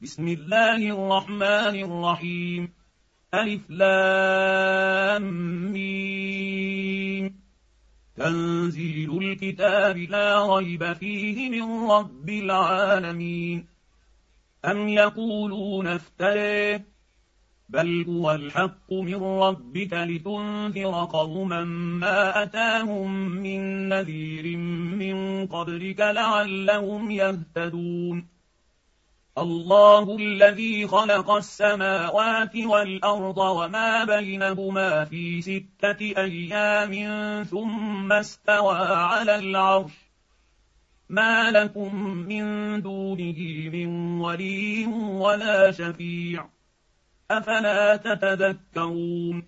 بسم الله الرحمن الرحيم. ألف لام ميم. تنزيل الكتاب لا ريب فيه من رب العالمين. أم يقولون افتريه، بل هو الحق من ربك لتنذر قوما ما أتاهم من نذير من قبلك لعلهم يهتدون. الله الذي خلق السماوات والأرض وما بينهما في 6 أيام ثم استوى على العرش، ما لكم من دونه من ولي ولا شفيع، أفلا تتذكرون.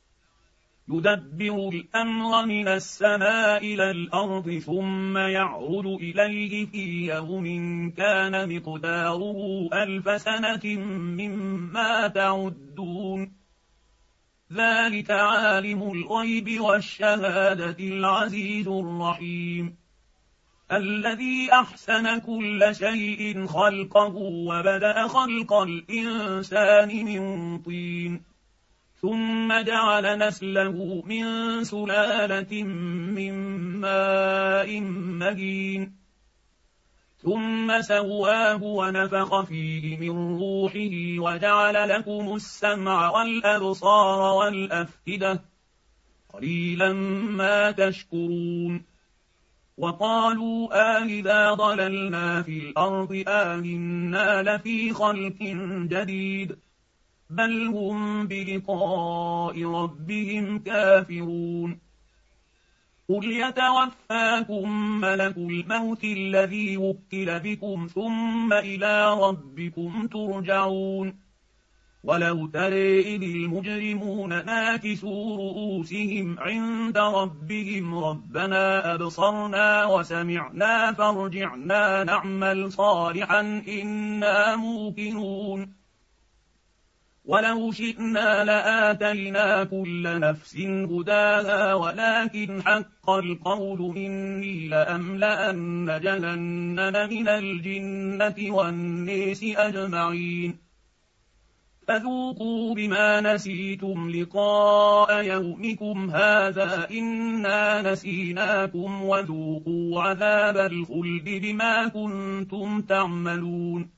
يدبر الأمر من السماء إلى الأرض ثم يعرج إليه في يوم كان مقداره 1000 سنة مما تعدون. ذلك عالم الغيب والشهادة العزيز الرحيم، الذي أحسن كل شيء خلقه وبدأ خلق الإنسان من طين، ثم جعل نسله من سلالة من ماء مهين، ثم سواه ونفخ فيه من روحه وجعل لكم السمع والأبصار والأفئدة، قليلا ما تشكرون. وقالوا أإذا ضللنا في الأرض أإنا لفي خلق جديد، بل هم بلقاء ربهم كافرون. قل يتوفاكم ملك الموت الذي وكل بكم ثم إلى ربكم ترجعون. ولو ترى إذ المجرمون ناكسوا رؤوسهم عند ربهم ربنا أبصرنا وسمعنا فارجعنا نعمل صالحا إنا موقنون. ولو شئنا لآتينا كل نفس هداها ولكن حق القول مني لأملأن جهنم من الجنة والناس أجمعين. فذوقوا بما نسيتم لقاء يومكم هذا إنا نسيناكم وذوقوا عذاب الخلد بما كنتم تعملون.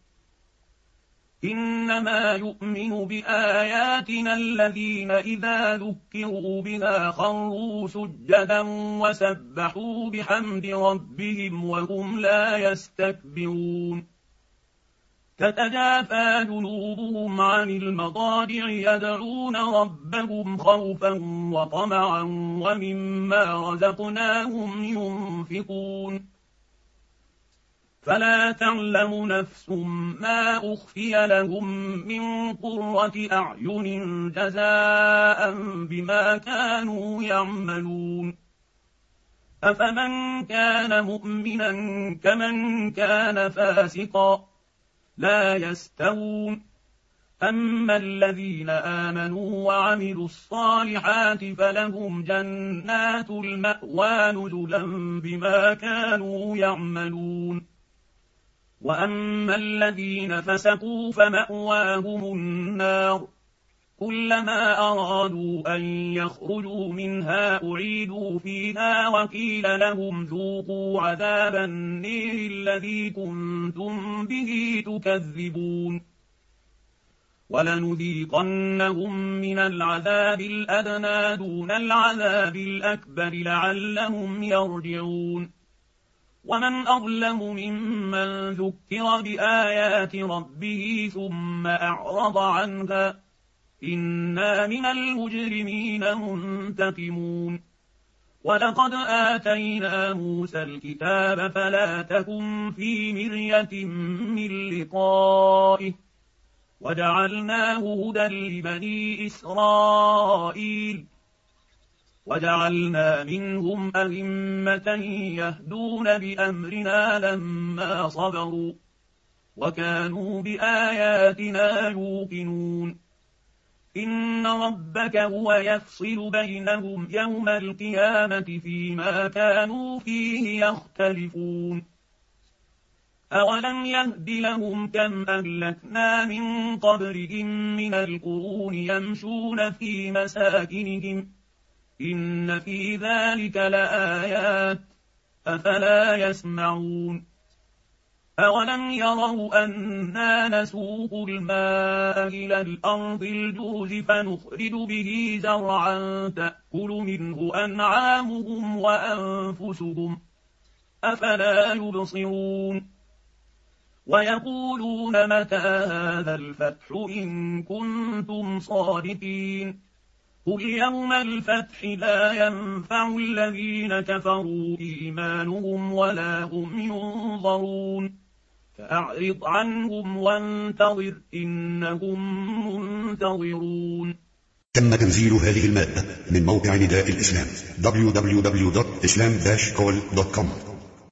إنما يؤمن بآياتنا الذين إذا ذكروا بها خروا سجدا وسبحوا بحمد ربهم وهم لا يستكبرون. تتجافى جنوبهم عن المضاجع يدعون ربهم خوفا وطمعا ومما رزقناهم ينفقون. فلا تعلم نفس ما أخفي لهم من قرة أعين جزاء بما كانوا يعملون. أفمن كان مؤمنا كمن كان فاسقا لا يستوون. أما الذين آمنوا وعملوا الصالحات فلهم جنات المأوى نزلا بما كانوا يعملون. وأما الذين فسقوا فمأواهم النار، كلما أرادوا أن يخرجوا منها أعيدوا فيها وقيل لهم ذوقوا عذاب النير الذي كنتم به تكذبون. ولنذيقنهم من العذاب الأدنى دون العذاب الأكبر لعلهم يرجعون. ومن أظلم ممن ذكر بآيات ربه ثم أعرض عنها، إنا من المجرمين منتقمون. ولقد آتينا موسى الكتاب فلا تكن في مرية من لقائه، وجعلناه هدى لبني إسرائيل، وجعلنا منهم أئمة يهدون بأمرنا لما صبروا وكانوا بآياتنا يوقنون. إن ربك هو يفصل بينهم يوم القيامة فيما كانوا فيه يختلفون. أولم يهد لهم كم أهلكنا من قبلهم من القرون يمشون في مساكنهم إن في ذلك لآيات أفلا يسمعون أولم يروا أنا نسوق الماء إلى الأرض الجرز فنخرج به زرعا تأكل منه أنعامهم وأنفسهم أفلا يبصرون ويقولون متى هذا الفتح إن كنتم صادقين قل يوم الفتح لا ينفع الذين كفروا إيمانهم ولا هم ينظرون فأعرض عنهم وانتظر إنهم منتظرون. تم تنزيل هذه المادة من موقع نداء الإسلام www.islam-call.com